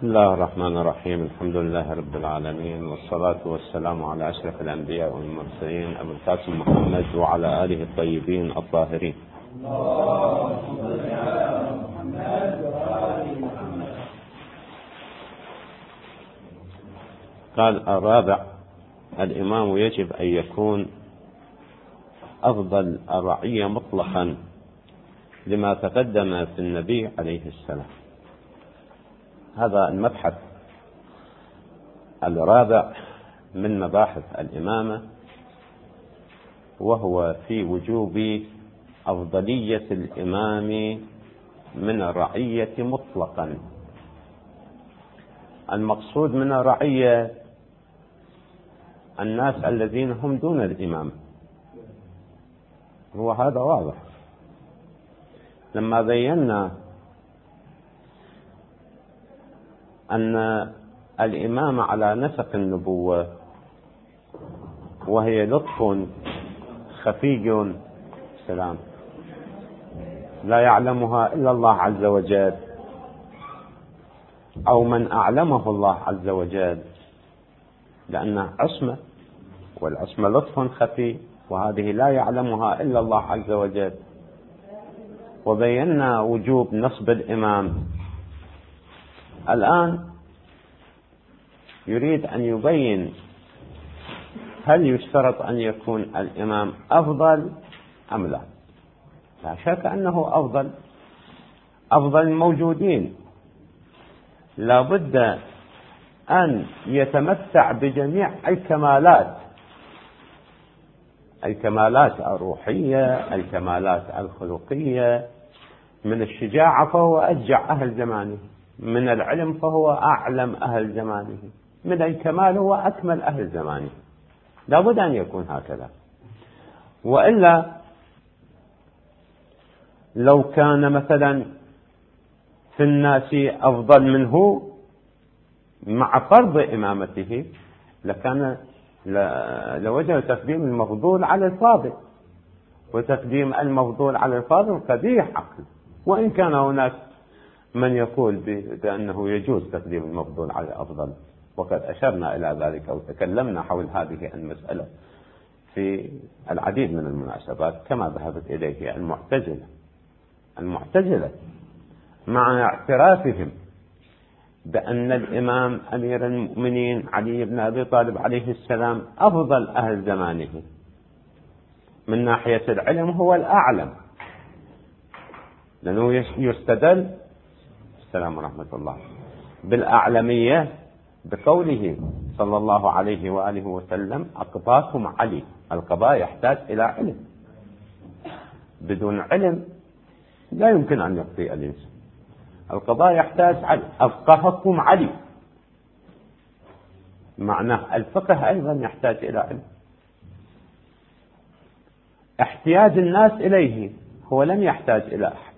بسم الله الرحمن الرحيم. الحمد لله رب العالمين، والصلاة والسلام على أشرف الأنبياء والمرسلين أبي القاسم محمد وعلى آله الطيبين الطاهرين. قال الرابع: الإمام يجب أن يكون أفضل الرعية مطلقا لما تقدم في النبي عليه السلام. هذا المبحث الرابع من مباحث الإمامة، وهو في وجوب أفضلية الإمام من الرعية مطلقا. المقصود من الرعية الناس الذين هم دون الإمام، هو هذا واضح. لما بينا أن الإمامة على نسق النبوة، وهي لطف خفي سلام لا يعلمها إلا الله عز وجل، أو من أعلمه الله عز وجل، لأنها عصمة، والعصمة لطف خفي، وهذه لا يعلمها إلا الله عز وجل. وبينا وجوب نصب الإمام. الآن يريد أن يبين هل يشترط أن يكون الإمام أفضل أم لا. لا شك أنه أفضل الموجودين، لا بد أن يتمتع بجميع الكمالات الروحية، الكمالات الخلقية. من الشجاعة فهو أشجع أهل زمانه، من العلم فهو أعلم أهل زمانه، من الكمال هو أكمل أهل زمانه. لا بد أن يكون هكذا، وإلا لو كان مثلا في الناس أفضل منه مع فرض إمامته لوجد تقديم المفضول على الفاضل، وتقديم المفضول على الفاضل قبيح عقل. وإن كان هناك من يقول بأنه يجوز تقديم المفضول على الأفضل، وقد أشرنا إلى ذلك أو تكلمنا حول هذه المسألة في العديد من المناسبات، كما ذهبت إليه المعتزلة مع اعترافهم بأن الإمام أمير المؤمنين علي بن أبي طالب عليه السلام أفضل أهل زمانه من ناحية العلم، هو الأعلم، لأنه يستدل السلام ورحمة الله بالأعلمية بقوله صلى الله عليه وآله وسلم: أقضاكم علي. القضاء يحتاج إلى علم، بدون علم لا يمكن أن يقضي الإنسان. القضاء يحتاج علي. أفقهكم علي، معناه الفقه أيضا يحتاج إلى علم. احتياج الناس إليه، هو لم يحتاج إلى أحد.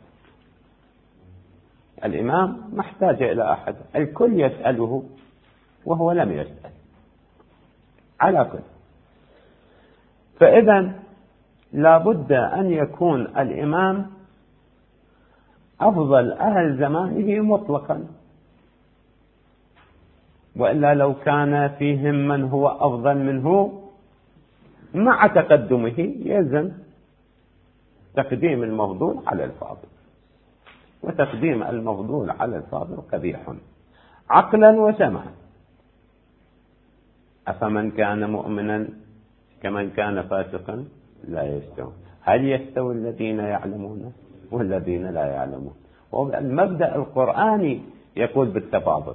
الإمام ما احتاج إلى أحد، الكل يسأله وهو لم يسأل على كل. فإذا لا بد أن يكون الإمام أفضل أهل زمانه مطلقا، وإلا لو كان فيهم من هو أفضل منه مع تقدمه يلزم تقديم المفضول على الفاضل، وتقديم المفضول على الفاضل قبيح عقلا وسمعا. أفمن كان مؤمنا كمن كان فاسقا لا يستوون، هل يستوي الذين يعلمون والذين لا يعلمون؟ والمبدأ القرآني يقول بالتفاضل.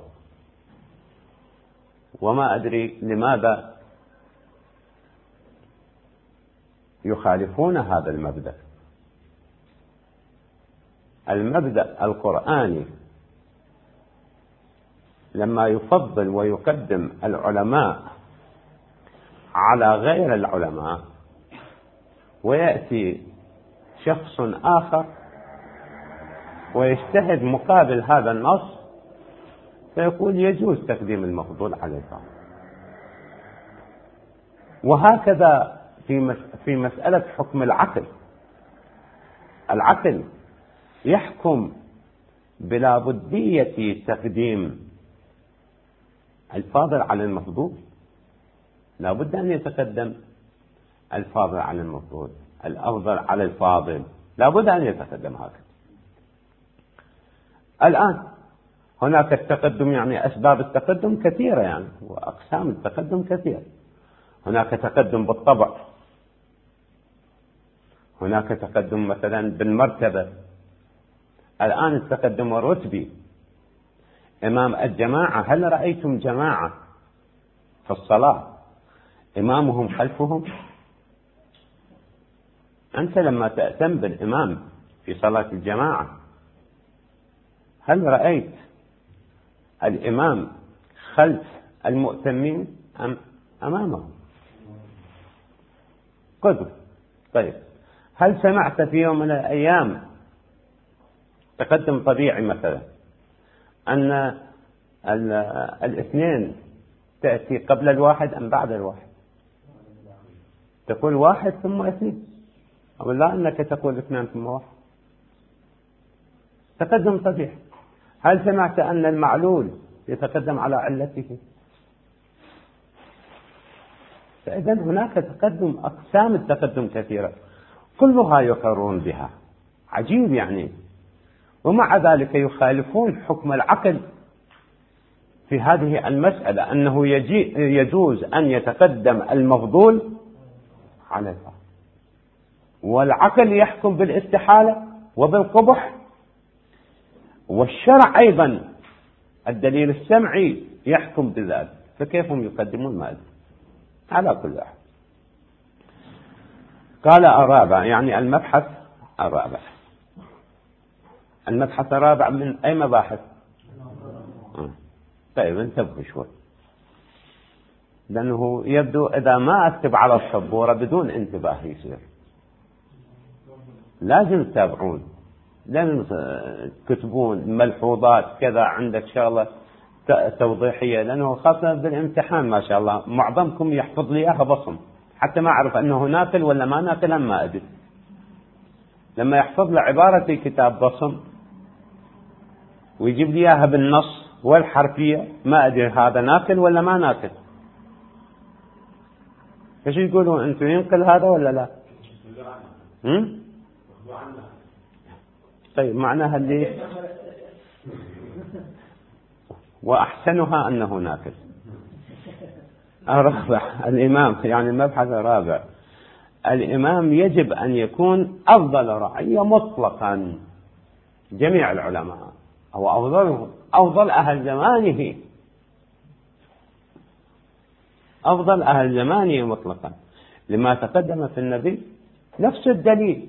وما أدري لماذا يخالفون هذا المبدأ. المبدأ القرآني لما يفضل ويقدم العلماء على غير العلماء، ويأتي شخص آخر ويجتهد مقابل هذا النص فيقول يجوز تقديم المفضول على الفاضل. وهكذا في مسألة حكم العقل يحكم بلا بدية تقديم الفاضل على المفضول، لا بد أن يتقدم الفاضل على المفضول، الأفضل على الفاضل، لا بد أن يتقدم هكذا. الآن هناك التقدم، يعني أسباب التقدم كثيرة يعني، وأقسام التقدم كثيرة. هناك تقدم بالطبع، هناك تقدم مثلا بالمرتبة. الآن التقدم الرتبي، إمام الجماعة، هل رأيتم جماعة في الصلاة إمامهم خلفهم؟ أنت لما تأتم بالإمام في صلاة الجماعة هل رأيت الإمام خلف المؤتمين أم أمامهم؟ قدر. طيب، هل سمعت في يوم من الأيام تقدم طبيعي مثلا أن الاثنين تأتي قبل الواحد أم بعد الواحد؟ تقول واحد ثم اثنين، أو لا أنك تقول اثنان ثم واحد، تقدم طبيعي. هل سمعت أن المعلول يتقدم على علته؟ فإذا هناك تقدم، أقسام التقدم كثيرة، كلها يقرون بها. عجيب يعني، ومع ذلك يخالفون حكم العقل في هذه المسألة، أنه يجوز أن يتقدم المفضول على الفاضل، والعقل يحكم بالاستحالة وبالقبح، والشرع أيضا الدليل السمعي يحكم بذلك، فكيف هم يقدمون ما أدري. على كل حال، قال الرابع، يعني المبحث الرابع. المبحث الرابع من أي مباحث؟ طيب انتبهوا شوي، لأنه يبدو إذا ما أكتب على السبورة بدون انتباه يصير. لازم تتابعون، لازم تكتبون ملحوظات كذا، عندك شغلة توضيحية، لأنه خاصة بالامتحان ما شاء الله معظمكم يحفظ لي إياها بصم، حتى ما أعرف أنه ناقل ولا ما ناقل، ما أدري. لما يحفظ له عبارة في كتاب بصم ويجيب لي إياها بالنص والحرفية، ما أدري هذا ناقل ولا ما ناقل. ايش يقولون أنتم، ينقل هذا ولا لا؟ طيب، معناها اللي وأحسنها أنه ناقل. الرابع، الإمام، يعني المبحث الرابع، الإمام يجب أن يكون أفضل رعية مطلقا. جميع العلماء هو أفضل أهل زمانه، أفضل أهل زمانه مطلقا، لما تقدم في النبي نفس الدليل.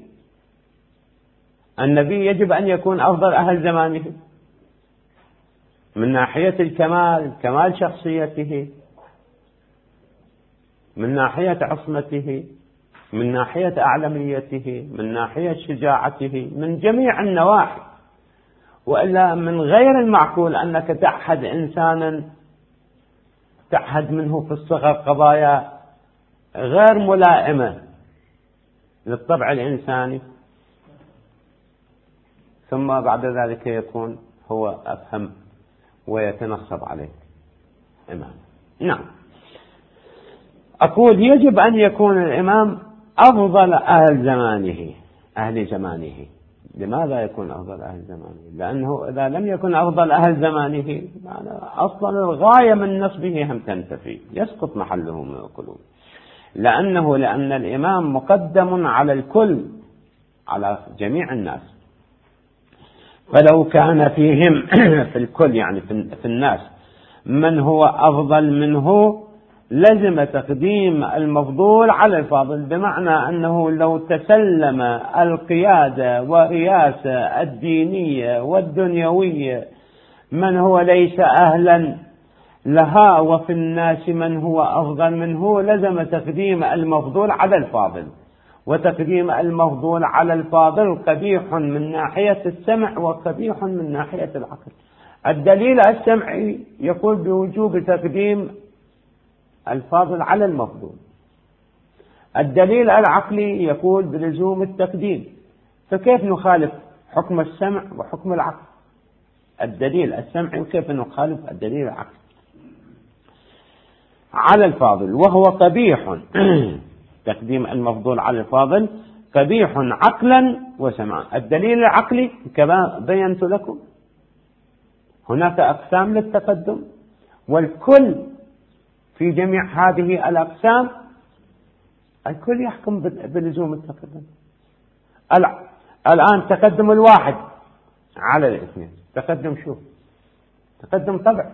النبي يجب أن يكون أفضل أهل زمانه من ناحية الكمال، كمال شخصيته، من ناحية عصمته، من ناحية أعلميته، من ناحية شجاعته، من جميع النواحي. وإلا من غير المعقول أنك تعهد إنسانا، تعهد منه في الصغر قضايا غير ملائمة للطبع الإنساني، ثم بعد ذلك يكون هو أفهم ويتنصب عليك إمام. نعم، أقول يجب أن يكون الإمام أفضل أهل زمانه. لماذا يكون أفضل أهل زمانه؟ لأنه إذا لم يكن أفضل أهل زمانه أصلا الغاية من نصبه هم تنتفي، يسقط محله من القلوب. لأن الإمام مقدم على الكل، على جميع الناس، فلو كان فيهم في الكل، يعني في الناس، من هو أفضل منه لزم تقديم المفضول على الفاضل، بمعنى أنه لو تسلم القيادة ورئاسة الدينية والدنيوية من هو ليس أهلا لها، وفي الناس من هو أفضل منه، لزم تقديم المفضول على الفاضل. وتقديم المفضول على الفاضل قبيح من ناحية السمع وقبيح من ناحية العقل. الدليل السمعي يقول بوجوب تقديم الفاضل على المفضول، الدليل العقلي يقول بلزوم التقديم. فكيف نخالف حكم السمع وحكم العقل؟ الدليل السمعي، وكيف نخالف الدليل العقلي؟ على الفاضل وهو قبيح تقديم المفضول على الفاضل قبيح عقلا وسمعا. الدليل العقلي كما بينت لكم، هناك أقسام للتقدم، والكل في جميع هذه الأقسام الكل يحكم بلزوم التقدم. الآن تقدم الواحد على الاثنين، تقدم شو؟ تقدم طبع؟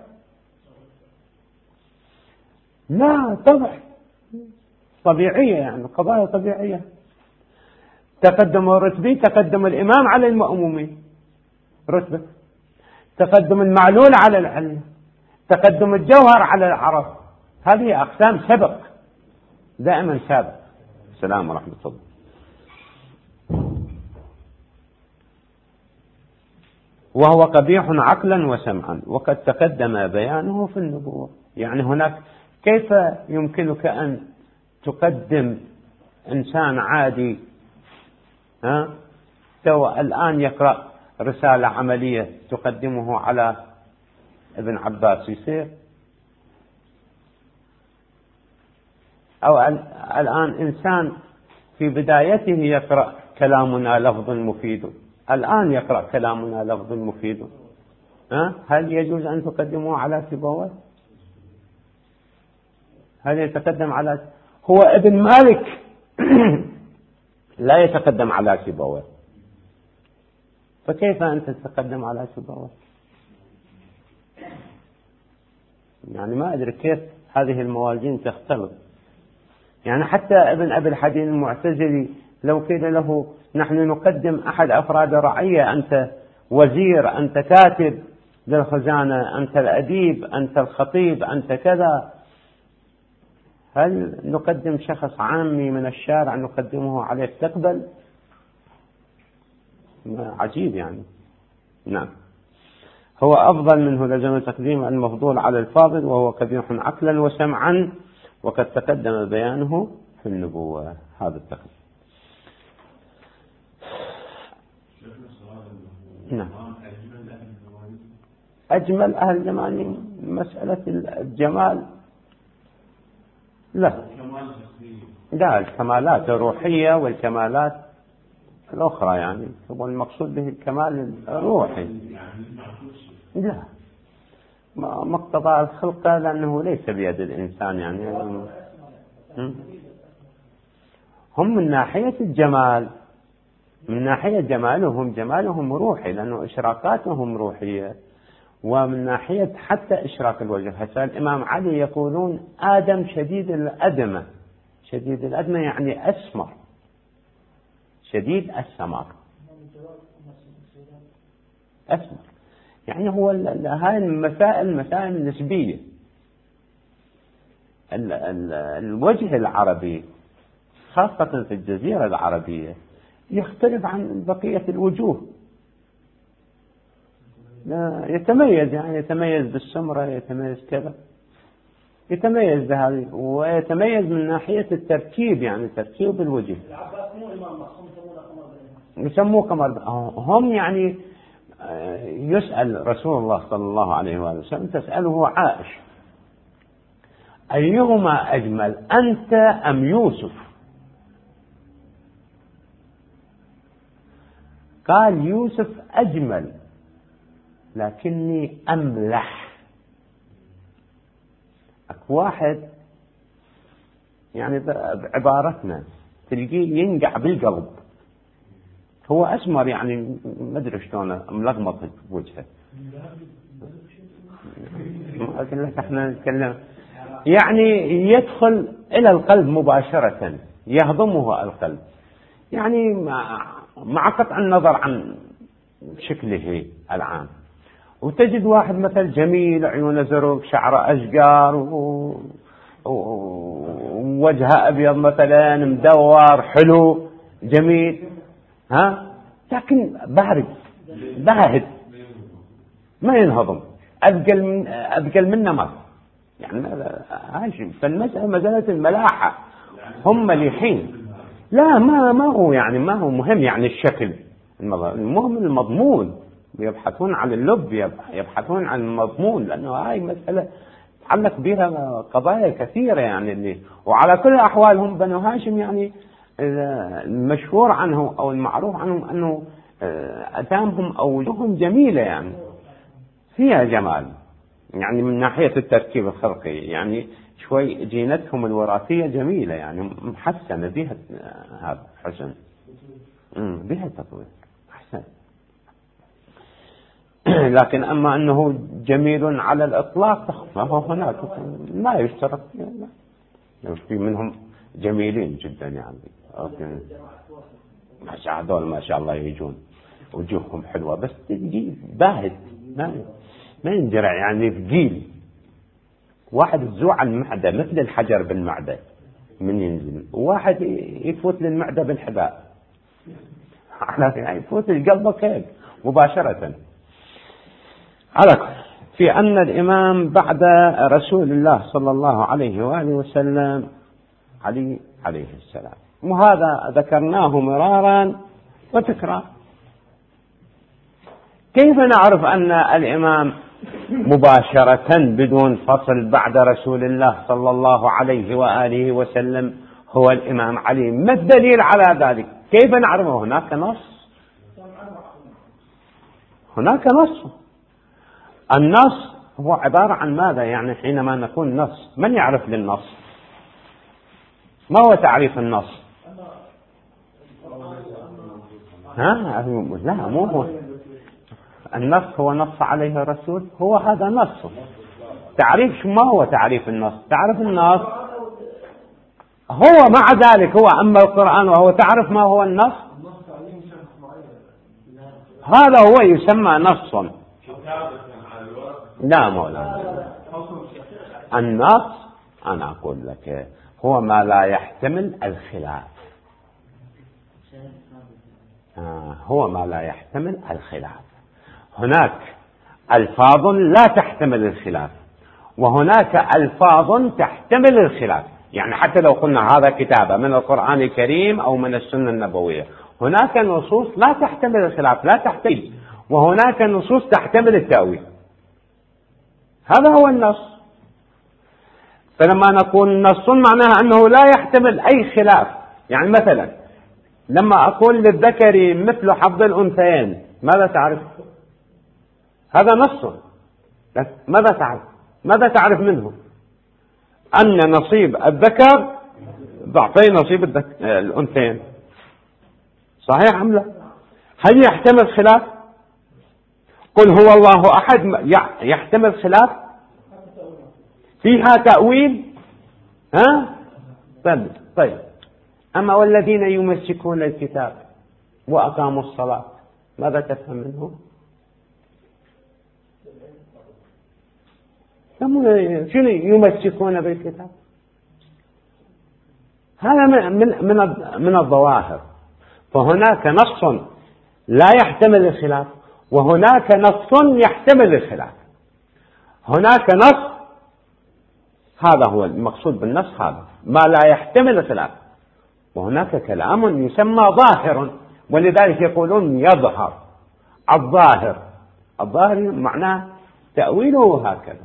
لا، طبع طبيعية، يعني قضايا طبيعية. تقدم الرتبي، تقدم الإمام على المأمومين رتبة، تقدم المعلول على العلة، تقدم الجوهر على العرض. هذه أقسام سبق، دائما سابق. السلام ورحمة الله. وهو قبيح عقلا وسمعا وقد تقدم بيانه في النبوة. يعني هناك كيف يمكنك أن تقدم إنسان عادي تو الآن يقرأ رسالة عملية تقدمه على ابن عباس يصير؟ أو الآن إنسان في بدايته يقرأ كلامنا لفظ مفيد، الآن يقرأ كلامنا لفظ مفيد، هل يجوز أن تقدمه على سيبويه؟ هل يتقدم على هو ابن مالك لا يتقدم على سيبويه، فكيف أنت تتقدم على سيبويه؟ يعني ما أدري كيف هذه الموازين تختلط. يعني حتى ابن أبي الحديد المعتزلي لو قيل له نحن نقدم أحد أفراد الرعية، أنت وزير، أنت كاتب للخزانة، أنت الأديب، أنت الخطيب، أنت كذا، هل نقدم شخص عامي من الشارع نقدمه عليه تقبل؟ عجيب يعني. نعم. هو أفضل منه لزم تقديم المفضول على الفاضل وهو قبيح عقلا وسمعا وقد تقدم بيانه في النبوة. هذا التقديم. نعم. أجمل أهل الجمال، مسألة الجمال لا، الكمالات الروحية والكمالات الأخرى، يعني هو المقصود به الكمال الروحي. لا، مقتضى الخلقة، لأنه ليس بيد الإنسان. يعني هم من ناحية الجمال، من ناحية جمالهم روحي، لأنه إشراقاتهم روحية. ومن ناحية حتى إشراق الوجه، حتى الإمام علي يقولون آدم شديد الأدمة. شديد الأدمة يعني أسمر، شديد السمر، أسمر. يعني هو هاي المسائل نسبية. الوجه العربي خاصة في الجزيرة العربية يختلف عن بقية الوجوه، يتميز، يعني يتميز بالسمرة، يتميز كذا، يتميز بهذه، ويتميز من ناحية التركيب، يعني تركيب الوجه. يسموه قمر. هم يعني يسأل رسول الله صلى الله عليه وآله وسلم، تسأله عائش أيهما أجمل أنت أم يوسف؟ قال يوسف أجمل لكني أملح. واحد يعني بعبارتنا تلقيه ينقع بالقلب، هو أسمر، يعني ما أدري شلون ملغمط بوجهه. أقول لك احنا نتكلم يعني يدخل إلى القلب مباشرة، يهضمه القلب، يعني مع قطع النظر عن شكله العام. وتجد واحد مثل جميل، عيونه زرق، شعره أشقر، ووجهه أبيض مثلا، مدور، حلو، جميل، لكن بارد باهت، ما ينهضم، أثقل من نمر. يعني هاي فالمسألة مسألة الملاحة، هم مليحين. لا، ما هو يعني ما هو مهم يعني الشكل، المهم المضمون. يبحثون عن اللب، يبحثون عن المضمون، لأنه هاي مسألة تعلق بها قضايا كثيرة يعني وعلى كل الأحوال هم بنو هاشم يعني المشهور عنهم أو المعروف عنهم أنه أتامهم أو وجوههم جميلة يعني فيها جمال يعني من ناحية التركيب الخلقي يعني شوي جينتهم الوراثية جميلة يعني محسنة بها هذا حسن بها تطوير أحسن. لكن أما أنه جميل على الإطلاق فهو هناك لا يشترط في منهم جميلين جدا يعني ما شاء الله يجون وجوههم حلوة بس باهت ما ينجرع يعني ثقيل واحد يزوع المعدة مثل الحجر بالمعدة من ينزل وواحد يفوت للمعدة بالحذاء يعني يفوت القلب هيك مباشرة. على في أن الإمام بعد رسول الله صلى الله عليه وآله وسلم علي عليه السلام وهذا ذكرناه مرارا وتكرار. كيف نعرف أن الإمام مباشرة بدون فصل بعد رسول الله صلى الله عليه وآله وسلم هو الإمام علي؟ ما الدليل على ذلك؟ كيف نعرفه؟ هناك نص. النص هو عبارة عن ماذا؟ يعني حينما نقول نص من يعرف للنص؟ ما هو تعريف النص؟ لا مو هو النص هو نص عليه الرسول هو هذا نص. تعريف ما هو تعريف النص؟ تعرف النص هو مع ذلك هو أما القرآن وهو تعرف ما هو النص هذا هو يسمى نص. لا مولانا النص أنا أقول لك هو ما لا يحتمل الخلاف هو ما لا يحتمل الخلاف. هناك ألفاظ لا تحتمل الخلاف وهناك ألفاظ تحتمل الخلاف. يعني حتى لو قلنا هذا كتابة من القرآن الكريم أو من السنة النبوية هناك نصوص لا تحتمل الخلاف لا تحتمل وهناك نصوص تحتمل التأويل. هذا هو النص. فلما نقول نص معناها أنه لا يحتمل أي خلاف. يعني مثلا لما أقول للذكر مثل حظ الأنثيين ماذا تعرف؟ هذا نص. ماذا تعرف منه؟ أن نصيب الذكر ضعفي نصيب الأنثيين. صحيح أم لا؟ هل يحتمل خلاف؟ قل هو الله أحد يحتمل خلاف؟ فيها تأويل طيب أما والذين يمسكون الكتاب وأقاموا الصلاة ماذا تفهم منه؟ شنو يمسكون بالكتاب؟ هذا من الظواهر. فهناك نص لا يحتمل الخلاف وهناك نص يحتمل الخلاف. هناك نص هذا هو المقصود بالنص هذا ما لا يحتمل الخلاف وهناك كلام يسمى ظاهر ولذلك يقولون يظهر الظاهر معناه تأويله هكذا.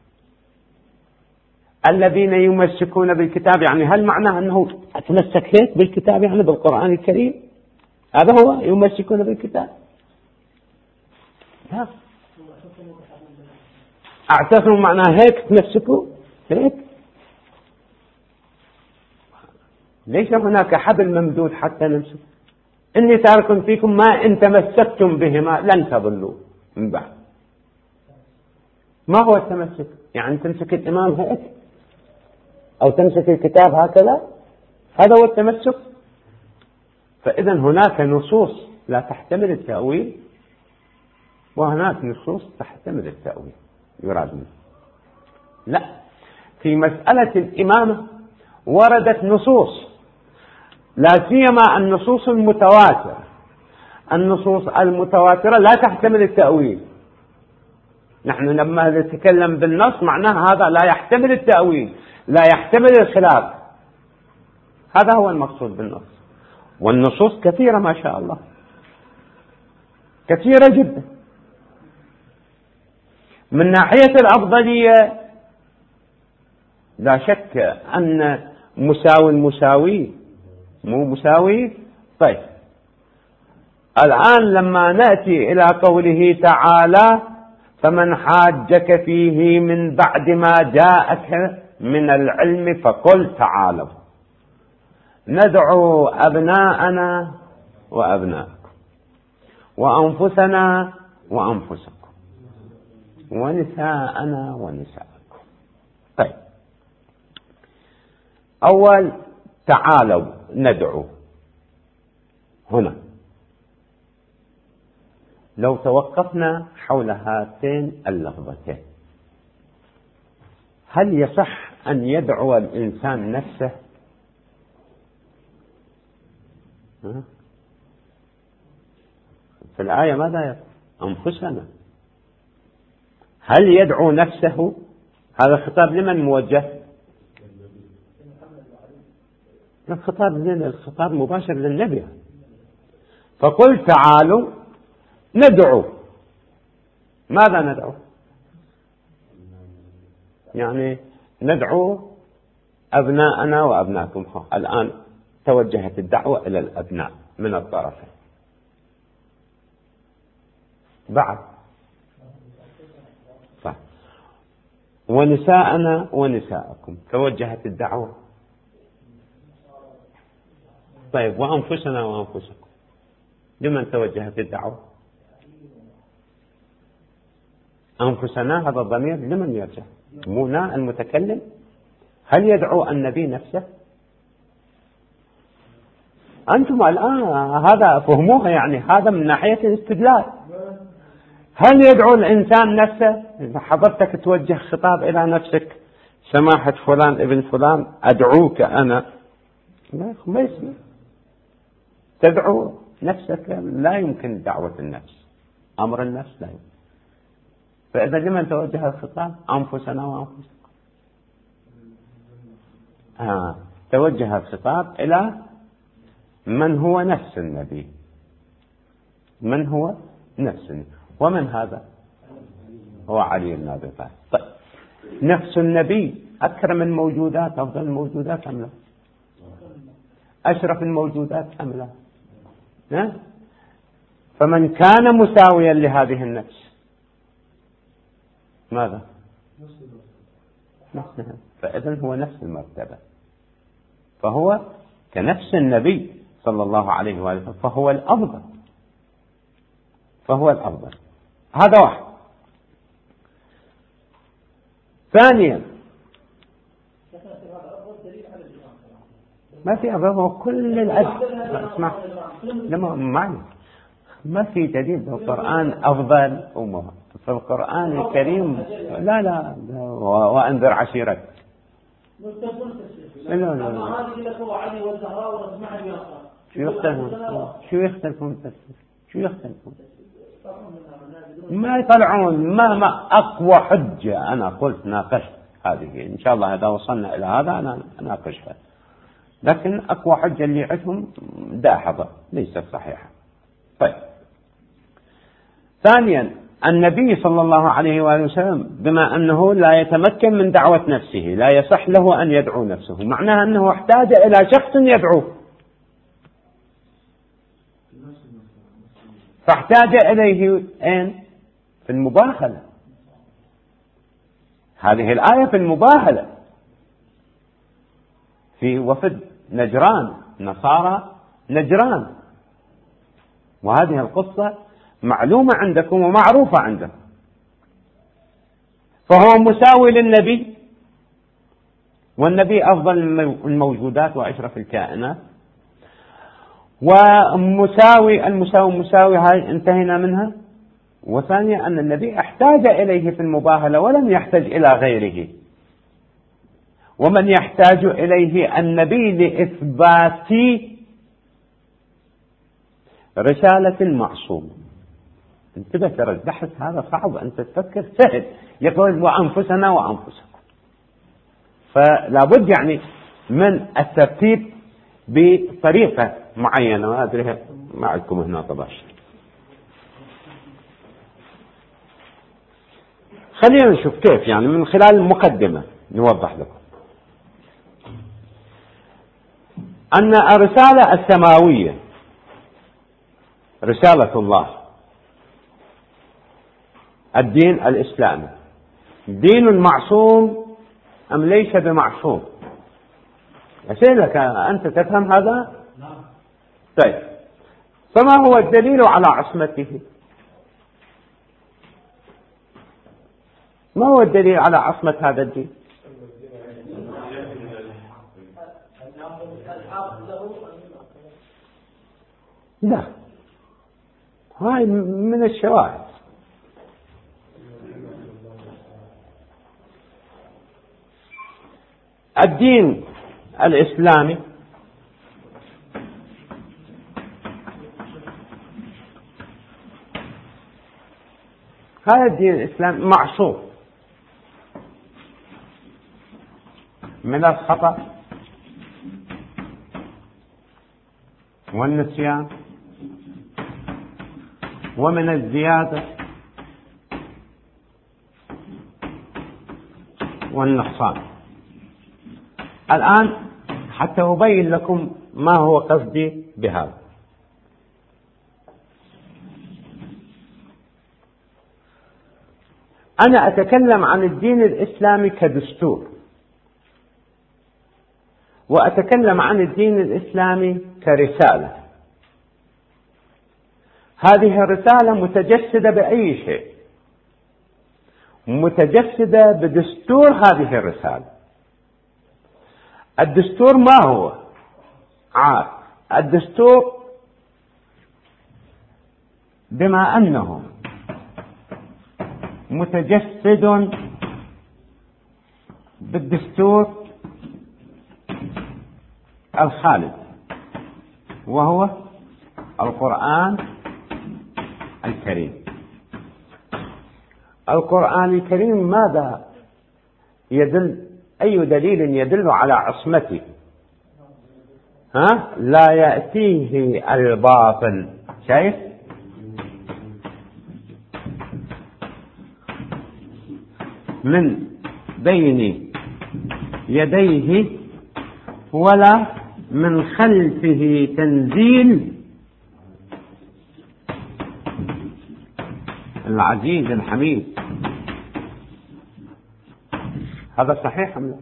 الذين يمسكون بالكتاب يعني هل معناه أنه أتمسك هيك بالكتاب يعني بالقرآن الكريم؟ هذا هو يمسكون بالكتاب؟ لا اعتصموا معناه هيك تمسكوا هيك. ليس هناك حبل ممدود حتى نمسك. إني تارك فيكم ما إن تمسكتم بهما لن تضلوا من بعد. ما هو التمسك؟ يعني تمسك الإمام هيك أو تمسك الكتاب هكذا هذا هو التمسك. فإذا هناك نصوص لا تحتمل التأويل وهناك نصوص تحتمل التأويل يراد منه. لا في مسألة الإمامة وردت نصوص لا سيما النصوص المتواترة. النصوص المتواترة لا تحتمل التأويل. نحن لما نتكلم بالنص معناه هذا لا يحتمل التأويل لا يحتمل الخلاف. هذا هو المقصود بالنص. والنصوص كثيرة ما شاء الله كثيرة جدا. من ناحية الأفضلية لا شك أن مساوي مو مساوي. طيب الآن لما نأتي إلى قوله تعالى فمن حاجك فيه من بعد ما جاءك من العلم فقل تعالوا ندعو أبناءنا وأبناءكم وأنفسنا وأنفسكم ونساءنا ونساءكم. طيب أول تعالوا ندعو هنا، لو توقفنا حول هاتين اللفظتين، هل يصح أن يدعو الإنسان نفسه؟ في الآية ماذا يقول؟ أنفسنا. هل يدعو نفسه؟ هذا الخطاب لمن موجه؟ الخطاب مباشر للنبي. فقل تعالوا ندعو. ماذا ندعو؟ يعني ندعو أبناءنا وأبناءكم. الآن توجهت الدعوة إلى الأبناء من الطرفين. بعد صح. ونساءنا ونساءكم توجهت الدعوة. طيب وأنفسنا وأنفسكم لمن توجهت الدعوة؟ أنفسنا هذا الضمير لمن يرجع؟ منا المتكلم. هل يدعو النبي نفسه؟ أنتم الآن هذا فهموها، يعني هذا من ناحية الاستدلال. هل يدعو الإنسان نفسه؟ إذا حضرتك توجه خطاب إلى نفسك سماحة فلان ابن فلان أدعوك أنا، ما يسمع. تدعو نفسك لا يمكن دعوة النفس، أمر النفس لا يمكن. فإذا لمن توجه الخطاب؟ أنفسنا وأنفسكم. توجه الخطاب إلى من هو نفس النبي. من هو نفس النبي؟ ومن هذا؟ هو علي بن أبي طالب. طيب نفس النبي أكرم الموجودات، أفضل الموجودات أم لا؟ أشرف الموجودات أم لا؟ فمن كان مساويا لهذه النفس ماذا؟ نفسها. فإذن هو نفس المرتبة، فهو كنفس النبي صلى الله عليه وآله، فهو الأفضل. هذا واحد. ثانيا ما في أفضل، كل الأدب اسمع لما معنى ما في جديد. القرآن أفضل في القرآن الكريم. لا وأنذر عشيرتك. لا شو يختلفون ما يطلعون ما أقوى حجة. أنا قلت ناقشت هذه، إن شاء الله إذا وصلنا إلى هذا أنا ناقشها، لكن أقوى حجة اللي عندهم داحضة ليست صحيحة. طيب ثانيا النبي صلى الله عليه وآله وسلم بما أنه لا يتمكن من دعوة نفسه لا يصح له أن يدعو نفسه، معناها أنه احتاج إلى شخص يدعوه، فاحتاج إليه في المباهلة. هذه الآية في المباهلة في وفد نجران، نصارى نجران، وهذه القصة معلومة عندكم ومعروفة عندكم. فهو مساوي للنبي، والنبي أفضل الموجودات وأشرف الكائنات، المساوي هاي انتهينا منها. وثانيا أن النبي احتاج إليه في المباهلة ولم يحتاج إلى غيره، ومن يحتاج إليه النبي لإثبات رسالة معصومة. انتبه ترى البحث هذا صعب، أنت تفكر سهل، يقول وأنفسنا وأنفسكم. فلا بد يعني من الترتيب بطريقة معينة. ما أدري معكم هنا طباش. خلينا نشوف كيف يعني من خلال المقدمة نوضح لكم. أن الرسالة السماوية رسالة الله، الدين الإسلامي دين معصوم أم ليس بمعصوم؟ أسألك أنت تفهم هذا؟ طيب، فما هو الدليل على عصمته؟ ما هو الدليل على عصمة هذا الدين؟ لا، هاي من الشواهد. الدين الإسلامي هذا الدين الإسلامي معصوم من الخطأ والنسيان ومن الزيادة والنقصان. الآن حتى أبين لكم ما هو قصدي بهذا. أنا أتكلم عن الدين الإسلامي كدستور، وأتكلم عن الدين الإسلامي كرسالة. هذه الرسالة متجسدة بأي شيء؟ متجسدة بدستور هذه الرسالة. الدستور ما هو؟ الدستور بما أنه متجسد بالدستور الخالد وهو القرآن الكريم. القرآن الكريم ماذا يدل؟ أي دليل يدل على عصمته؟ لا يأتيه الباطل، شايف؟ من بين يديه ولا من خلفه تنزيل العزيز الحميد. هذا صحيح أم لا؟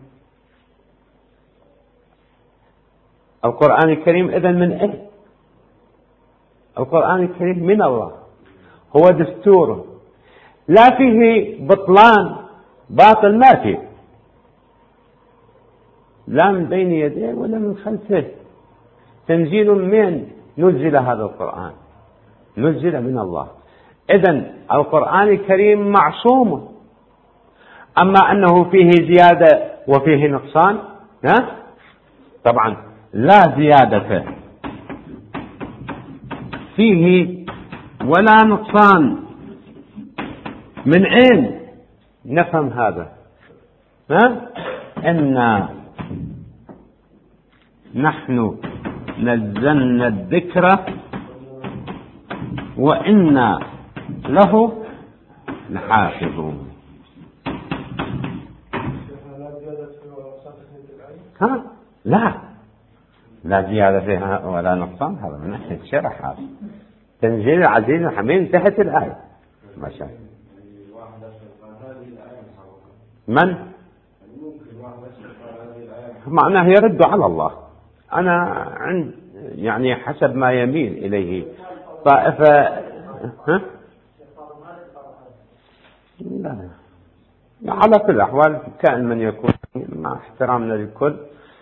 القرآن الكريم إذن من إيه؟ القرآن الكريم من الله، هو دستوره، لا فيه بطلان، باطل ما فيه، لا من بين يديه ولا من خلفه. تنزيل من نزل هذا القرآن؟ نزل من الله. إذن القرآن الكريم معصوم. أما أنه فيه زيادة وفيه نقصان، طبعا لا زيادة فيه ولا نقصان. من أين نفهم هذا؟ إنا نحن نزلنا الذكر وإنا له لحافظون. لا زيادة فيها ولا نقصان. هذا من ناحية الشرح. هذا تنزيل العزيز الحميد تحت الآية. ما شاء الله. من معناه يرد على الله. أنا عند يعني حسب ما يميل إليه طائفة. لا، على كل الأحوال كائن من يكون، مع احترامنا للكل،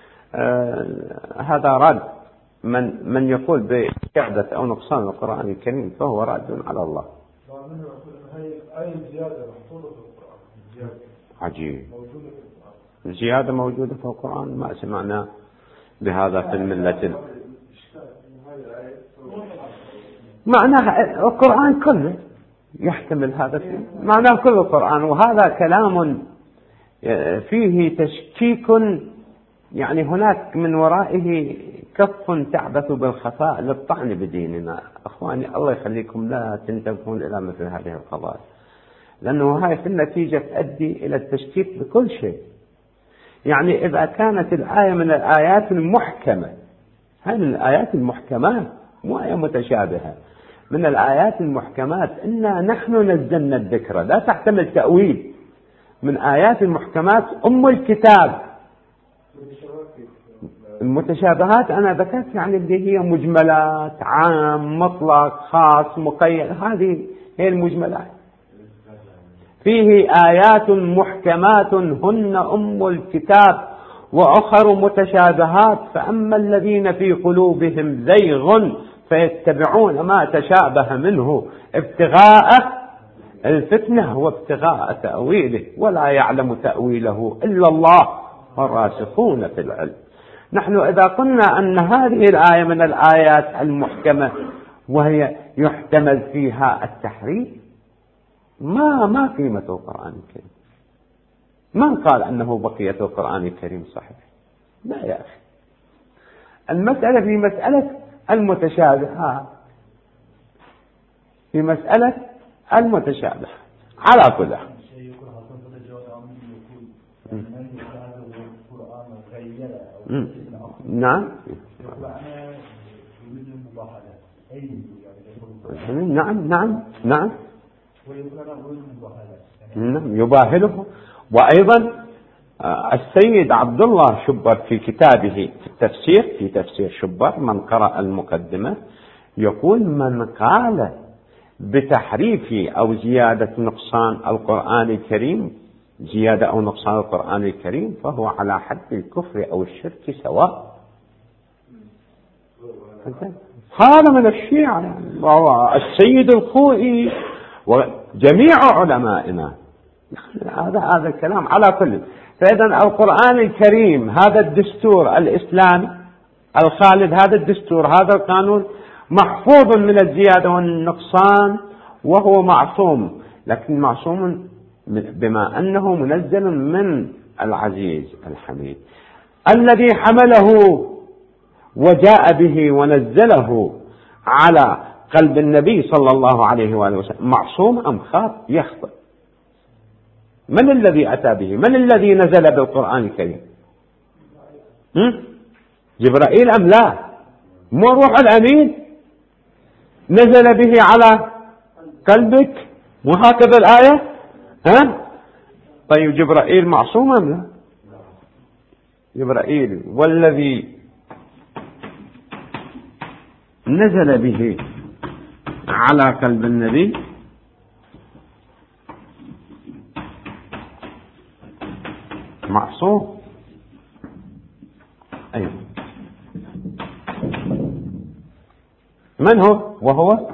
هذا رد من يقول بزيادة أو نقصان القرآن الكريم فهو رد على الله. أي زيادة محصولة في القرآن؟ عجيب. زيادة موجودة في القرآن؟ ما سمعنا بهذا في الملة. معناه القرآن كله يحتمل هذا فيه. معناه كل القرآن. وهذا كلام فيه تشكيك، يعني هناك من ورائه كف تعبث بالخفاء للطعن بديننا. أخواني الله يخليكم لا تنتبهون إلى مثل هذه القضايا، لأنه هاي في النتيجة تؤدي إلى التشكيك بكل شيء. يعني إذا كانت الآية من الآيات المحكمة هذه من الآيات المحكمات، مو آية متشابهة، من الآيات المحكمات. إنا نحن نزلنا الذكر، لا تحتمل تأويل. من آيات المحكمات أم الكتاب. المتشابهات أنا ذكرت يعني اللي هي مجملات، عام، مطلق، خاص، مقيد، هذه هي المجملات. فيه آيات محكمات هن أم الكتاب وأخر متشابهات، فأما الذين في قلوبهم زيغ فيتبعون ما تشابه منه ابتغاء الفتنة وابتغاء تأويله ولا يعلم تأويله إلا الله والراسخون في العلم. نحن إذا قلنا أن هذه الآية من الآيات المحكمة وهي يحتمل فيها التحريف، ما قيمة القرآن الكريم؟ من قال أنه بقية القرآن الكريم صحيح؟ لا يا أخي، المسألة في مسألة المتشابهات، في مسألة المتشابه على كل حال. نعم نعم نعم نعم يباهله. وأيضا السيد عبد الله شبر في كتابه في التفسير، في تفسير شبر، من قرأ المقدمة، يقول من قال بتحريف أو زيادة نقصان القرآن الكريم، زيادة أو نقصان القرآن الكريم، فهو على حد الكفر أو الشرك سواء. هذا من الشيعة يعني. السيد الخوئي وجميع علمائنا، هذا الكلام على كل. فإذا القرآن الكريم هذا الدستور الإسلامي الخالد، هذا الدستور، هذا القانون محفوظ من الزيادة والنقصان وهو معصوم، لكن معصوم بما أنه منزل من العزيز الحميد الذي حمله وجاء به ونزله على قلب النبي صلى الله عليه وآله وسلم. معصوم أم خاطئ يخطئ؟ من الذي أتى به؟ من الذي نزل بالقرآن الكريم؟ جبرائيل أم لا؟ مو روح الأمين نزل به على قلبك؟ مو هكذا الآية؟ طيب جبرائيل معصوم أم لا؟ جبرائيل والذي نزل به على قلب النبي معصوم. أيوة. من هو؟ وهو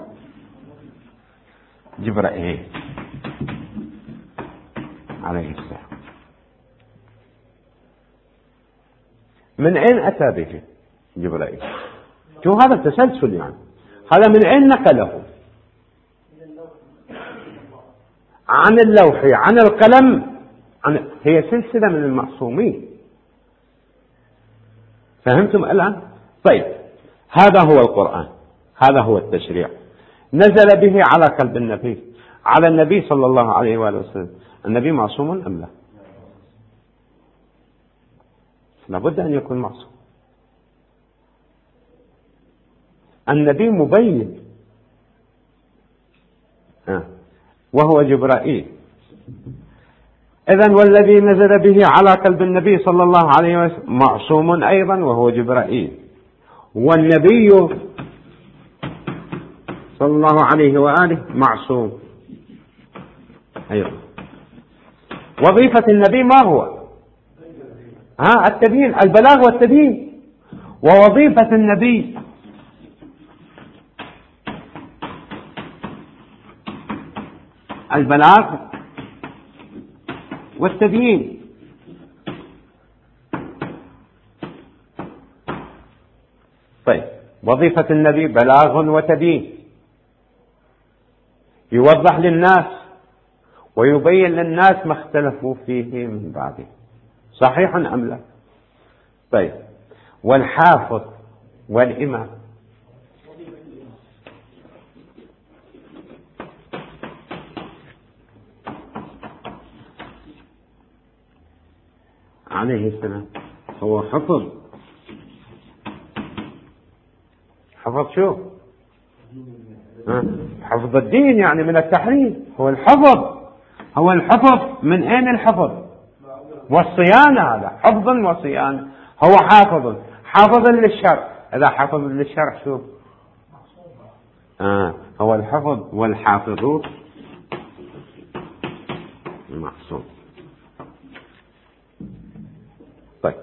جبرائيل عليه السلام. من أين أتى به جبرائيل؟ شو هذا التسلسل يعني؟ هذا من أين نقله؟ عن اللوح، عن القلم، هي سلسلة من المعصومين. فهمتم الآن؟ طيب، هذا هو القرآن، هذا هو التشريع، نزل به على قلب النبي، على النبي صلى الله عليه وآله وسلم. النبي معصوم أم لا؟ لابد أن يكون معصوم. النبي مبين، وهو جبرائيل. إذن والذي نزل به على قلب النبي صلى الله عليه وسلم معصوم أيضا وهو جبرائيل. والنبي صلى الله عليه وآله معصوم أيضا. وظيفة النبي ما هو؟ التبيين، البلاغ والتبيين. ووظيفة النبي البلاغ والتبيين. طيب، وظيفة النبي بلاغ وتبيين، يوضح للناس ويبين للناس ما اختلفوا فيه من بعده، صحيح أم لا؟ طيب، والحافظ والإمام عليه السلام هو حفظ حفظ شو؟ حفظ الدين يعني من التحريف. هو الحفظ من أين الحفظ؟ والصيانة، هذا حفظ وصيانة. هو حافظ للشرع. إذا حافظ للشرع شو؟ هو الحفظ والحافظ معصوم. طيب،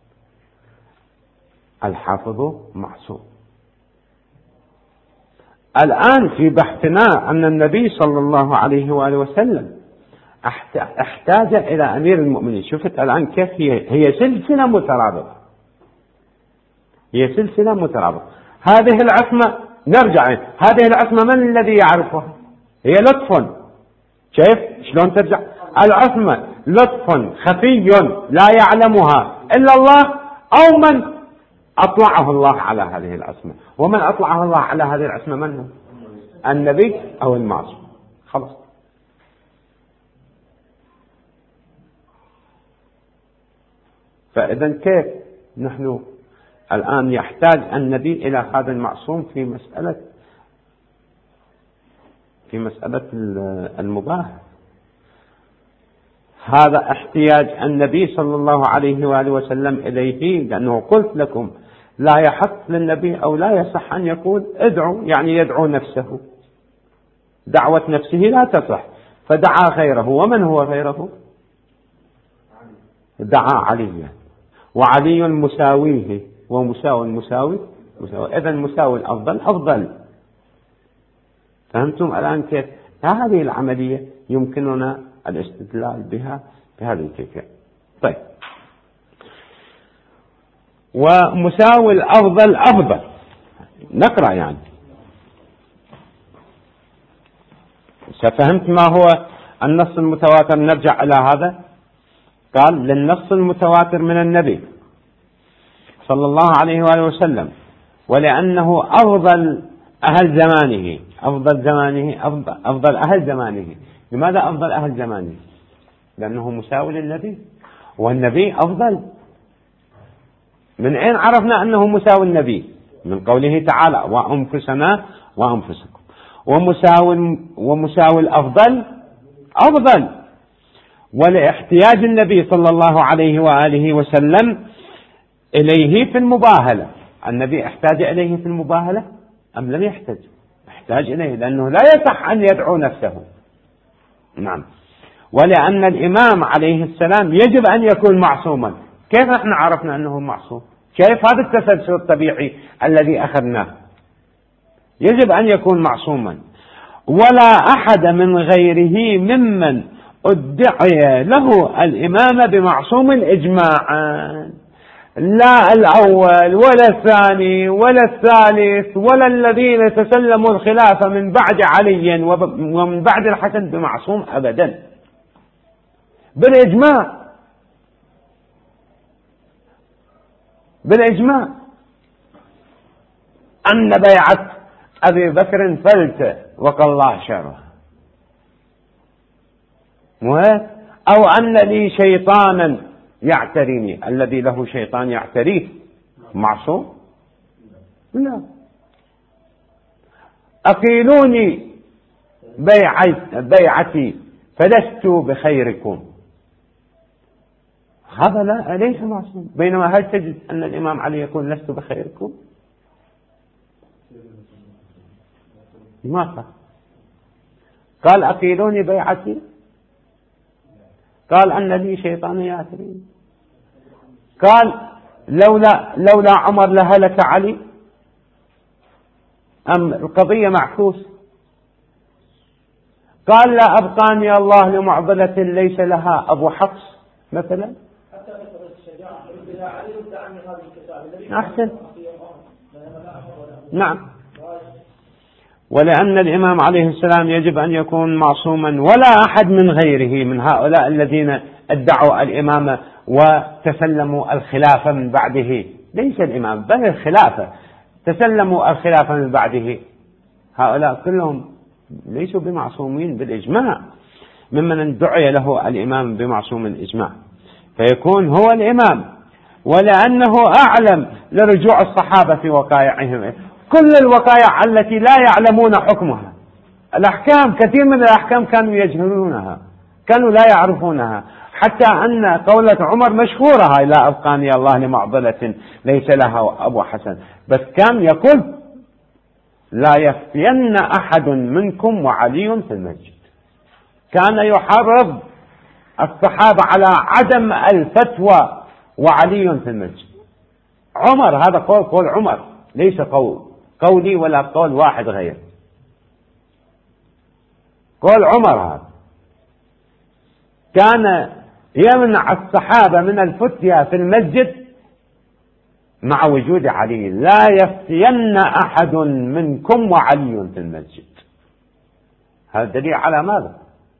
الحافظ معصوم. الآن في بحثنا أن النبي صلى الله عليه وآله وسلم احتاج إلى أمير المؤمنين. شفت الآن كيف هي سلسلة مترابطة. هذه العصمة، نرجع هذه العصمة من الذي يعرفها؟ هي لطف. شايف شلون ترجع؟ العصمة لطف خفي لا يعلمها إلا الله، أو من أطلعه الله على هذه العصمة. ومن أطلعه الله على هذه العصمة من هو؟ النبي أو المعصوم. خلاص. فإذا كيف نحن الآن يحتاج النبي إلى هذا المعصوم في مسألة المباح؟ هذا احتياج النبي صلى الله عليه وآله وسلم إليه، لأنه قلت لكم لا يحق للنبي أو لا يصح أن يقول ادعوا، يعني يدعو نفسه. دعوة نفسه لا تصح، فدعا غيره. ومن هو غيره؟ دعا عليا، وعلي مساويه، ومساوي. إذا مساوي الأفضل أفضل. فهمتم الآن كيف هذه العملية يمكننا الاستدلال بها بهذه الكيفية؟ طيب، ومساوي الأفضل أفضل. نقرأ يعني. فهمت ما هو النص المتواتر؟ نرجع إلى هذا. قال للنص المتواتر من النبي صلى الله عليه وآله وسلم، ولأنه أفضل أهل زمانه. لماذا أفضل أهل زمانه؟ لأنه مساوي للنبي، والنبي أفضل. من أين عرفنا أنه مساوي النبي؟ من قوله تعالى وأنفسنا وأنفسكم. ومساوي الأفضل أفضل. ولاحتياج النبي صلى الله عليه وآله وسلم إليه في المباهلة. النبي احتاج إليه في المباهلة أم لم يحتاج؟ احتاج إليه، لأنه لا يصح أن يدعو نفسه. نعم. ولأن الإمام عليه السلام يجب أن يكون معصوما. كيف احنا عرفنا أنه معصوم؟ كيف هذا التسلسل الطبيعي الذي أخذناه؟ يجب أن يكون معصوما. ولا أحد من غيره ممن ادعي له الإمامة بمعصوم إجماعا. لا الأول ولا الثاني ولا الثالث ولا الذين تسلموا الخلافة من بعد علي ومن بعد الحسن بمعصوم أبدا، بالإجماع أن بيعة أبي بكر فلتة وقال الله شره، أو أن لي شيطانا يعتريني. الذي له شيطان يعتريه معصوم؟ لا. أقيلوني بيعتي فلست بخيركم، هذا ليس معصوم. بينما هل تجد أن الإمام علي يقول لست بخيركم؟ ما قال أقيلوني بيعتي، قال أن لي شيطان يعتريني، قال لولا عمر لهلك علي، أم القضية معكوس؟ قال لا أبقاني الله لمعضلة ليس لها أبو حفص مثلا. أحسن. نعم. ولأن الإمام عليه السلام يجب أن يكون معصوما، ولا أحد من غيره من هؤلاء الذين ادعوا الإمامة وتسلموا الخلافة من بعده. ليس الإمام بل الخلافة، تسلموا الخلافة من بعده. هؤلاء كلهم ليسوا بمعصومين بالإجماع، ممن ادعي له الإمام بمعصوم الإجماع، فيكون هو الإمام. ولأنه أعلم لرجوع الصحابة في وقائعهم. كل الوقائع التي لا يعلمون حكمها. الأحكام، كثير من الأحكام كانوا يجهلونها، كانوا لا يعرفونها، حتى أن قولة عمر مشهورة: هاي لا أبقاني الله لمعضلة ليس لها أبو حسن. بس كان يقول: لا يفتين أحد منكم وعلي في المسجد. كان يحرض الصحابة على عدم الفتوى وعلي في المسجد. عمر، هذا قول عمر، ليس قولي ولا قول واحد غير، قول عمر هذا. كان يمنع الصحابة من الفتيا في المسجد مع وجود علي. لا يفتين أحد منكم وعلي في المسجد. هذا دليل على ماذا؟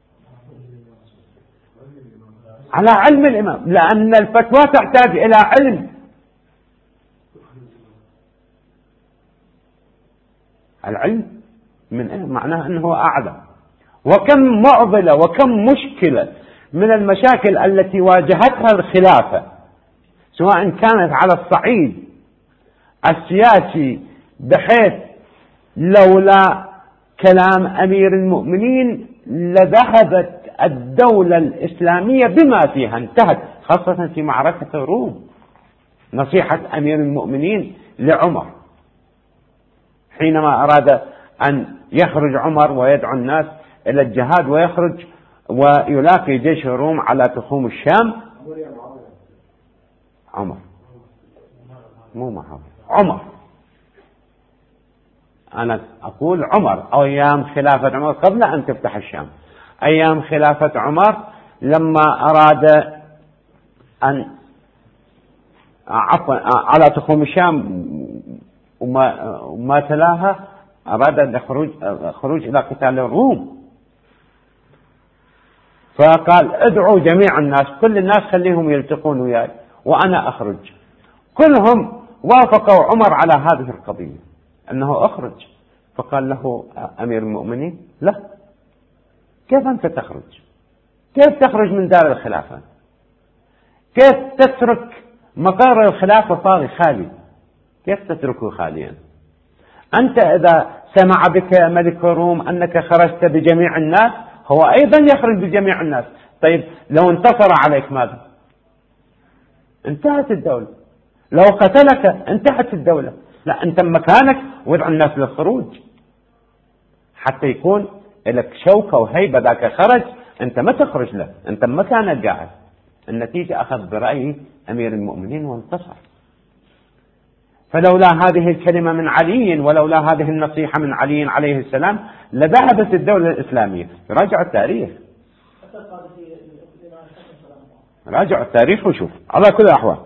على علم الإمام، لأن الفتوى تحتاج إلى علم. العلم من معناه أنه أعلم. وكم معضلة وكم مشكلة من المشاكل التي واجهتها الخلافة، سواء كانت على الصعيد السياسي، بحيث لولا كلام أمير المؤمنين لذهبت الدولة الإسلامية بما فيها انتهت، خاصة في معركة الروم. نصيحة أمير المؤمنين لعمر حينما أراد أن يخرج عمر ويدعو الناس إلى الجهاد، ويخرج ويلاقي جيش الروم على تخوم الشام. عمر، مو معاوية، عمر. أنا أقول عمر، أو أيام خلافة عمر قبل أن تفتح الشام. أيام خلافة عمر لما أراد أن على تخوم الشام وما تلاها، أراد الخروج إلى قتال الروم، فقال: ادعوا جميع الناس، كل الناس خليهم يلتقون وياي وأنا أخرج. كلهم وافقوا عمر على هذه القضية أنه أخرج. فقال له أمير المؤمنين: لا، كيف أنت تخرج؟ كيف تخرج من دار الخلافة؟ كيف تترك مقر الخلافة فاضي خالي؟ كيف تتركه خاليا؟ أنت إذا سمع بك ملك الروم أنك خرجت بجميع الناس، هو أيضا يخرج بجميع الناس. طيب لو انتصر عليك ماذا؟ انتهت الدولة. لو قتلك انتهت الدولة. لا، أنت مكانك وادعو الناس للخروج حتى يكون لك شوكة وهيبة. ذاك خرج، أنت ما تخرج له، أنت مكانك قاعد. النتيجة أخذ برأي أمير المؤمنين وانتصر. فلولا هذه الكلمة من علي، ولولا هذه النصيحة من علي عليه السلام، لذهبت الدولة الإسلامية. راجع التاريخ، راجع التاريخ وشوف. على كل الأحوال،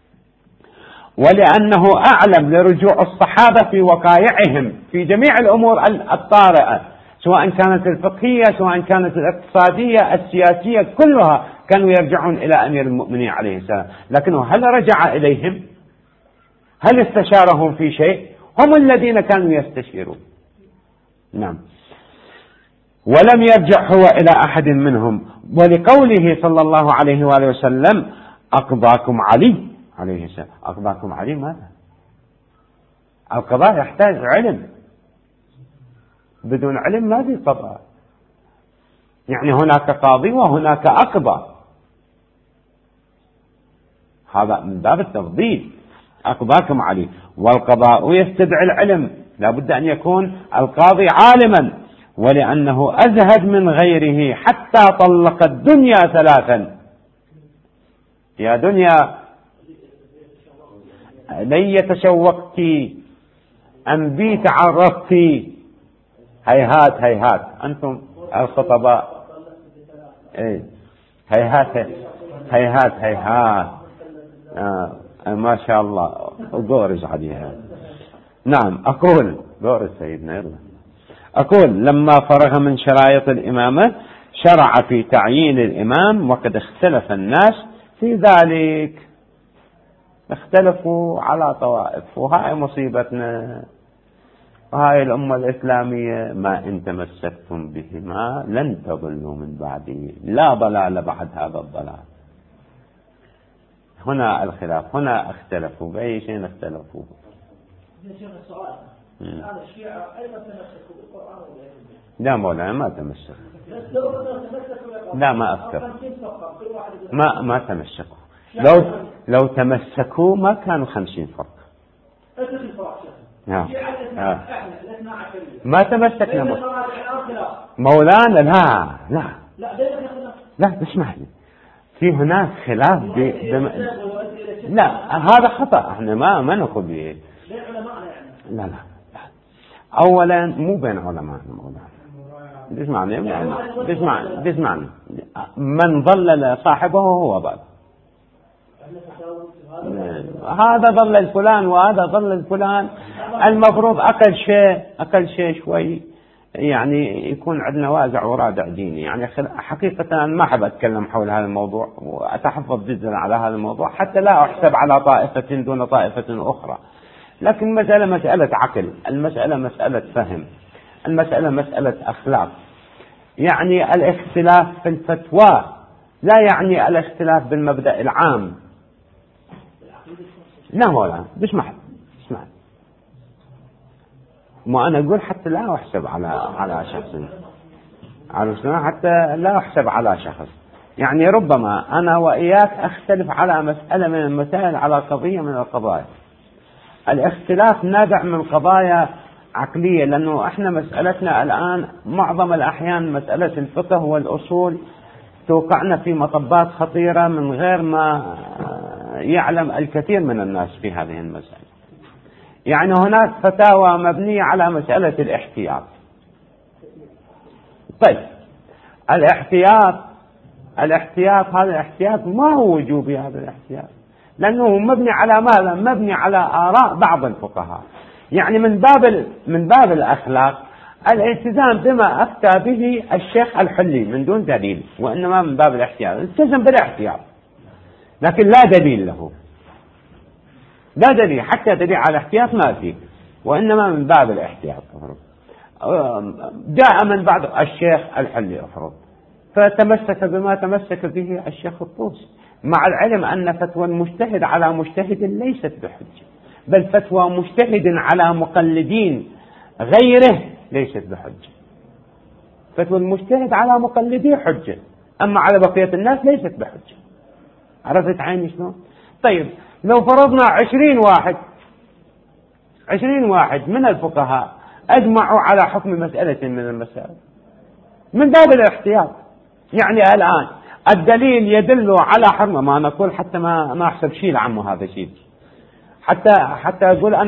ولأنه أعلم لرجوع الصحابة في وقائعهم في جميع الأمور الطارئة، سواء كانت الفقهية، سواء كانت الاقتصادية، السياسية، كلها كانوا يرجعون إلى أمير المؤمنين عليه السلام. لكنه هل رجع إليهم؟ هل استشارهم في شيء؟ هم الذين كانوا يستشيرون. نعم. ولم يرجع هو إلى أحد منهم، ولقوله صلى الله عليه وآله وسلم: أقضاكم علي عليه السلام. أقضاكم علي ماذا؟ القضاء يحتاج علم، بدون علم ما في قضاء. يعني هناك قاضي وهناك أقضى، هذا من باب التفضيل. أقضاكم علي، والقضاء يستدعي العلم، لا بد أن يكون القاضي عالما، ولأنه أزهد من غيره حتى طلق الدنيا ثلاثا. يا دنيا لي تشوقت أم بي تعرفت، هيهات هيهات. أنتم الخطباء هيهات هيهات هيهات. ما شاء الله، وقورج عليها. نعم. أقول قورج سيدنا، يلا. أقول: لما فرغ من شرائط الإمامة شرع في تعيين الإمام، وقد اختلف الناس في ذلك. اختلفوا على طوائف، وهاي مصيبتنا، وهاي الأمة الإسلامية. ما إن تمسكتم بهما لن تضلوا من بعده، لا ضلال بعد هذا الضلال. هنا الخلاف، هنا اختلفوا بأي شيء اختلفوا. الآن الشيعة أيضا تمسكوا بالقرآن والعلم. لا مولانا ما تمسك. تمسكوا لا ما أذكر. ما تمسكوا. لو تمسكوا ما كانوا 50 فرق. ما تمسكنا مولانا. لا اسمعني، في هناك خلاف لا هذا خطأ، احنا ما نقول به. لا اولا مو بين علماء مولانا. اسمعني من ضلل صاحبه هو باب. هذا ضلل فلان وهذا ضلل فلان. المفروض أقل شيء شوي يعني يكون عندنا وازع ورادع ديني. يعني حقيقة ما أحب أتكلم حول هذا الموضوع وأتحفظ جدا على هذا الموضوع حتى لا أحسب على طائفة دون طائفة أخرى. لكن مسألة عقل، المسألة مسألة فهم، المسألة مسألة أخلاق. يعني الاختلاف في الفتوى لا يعني الاختلاف بالمبدأ العام. لا ولا اسمع ما أنا أقول حتى لا أحسب على شخص، حتى لا أحسب على شخص. يعني ربما أنا وإياك أختلف على مسألة من المسائل، على قضية من القضايا. الاختلاف نابع من قضايا عقلية، لأنه إحنا مسألتنا الآن معظم الأحيان مسألة الفقه والأصول توقعنا في مطبات خطيرة من غير ما يعلم الكثير من الناس في هذه المسألة. يعني هناك فتاوى مبنية على مسألة الاحتياط. طيب الاحتياط هذا الاحتياط ما هو وجوبي، هذا الاحتياط لأنه مبني على ماذا؟ مبني على آراء بعض الفقهاء. يعني من باب الأخلاق الالتزام بما أفتى به الشيخ الحلي من دون دليل، وإنما من باب الاحتياط التزم بالاحتياط، لكن لا دليل له، لا دليل، حتى دليل على الاحتياط ما فيه، وإنما من باب الاحتياط. جاء من بعد الشيخ الحلي أفرض فتمسك بما تمسك به الشيخ الطوسي، مع العلم أن فتوى المجتهد على مجتهد ليست بحجة، بل فتوى مجتهد على مقلدين غيره ليست بحجة. فتوى المجتهد على مقلديه حجة، أما على بقية الناس ليست بحجة. عرفت عيني شلون؟ طيب لو فرضنا 20 واحد من الفقهاء أجمعوا على حكم مسألة من المسائل من باب الاحتياط، يعني الآن الدليل يدل على حرمة، ما نقول حتى ما أحسب شيء لعمه هذا شيء، حتى أقول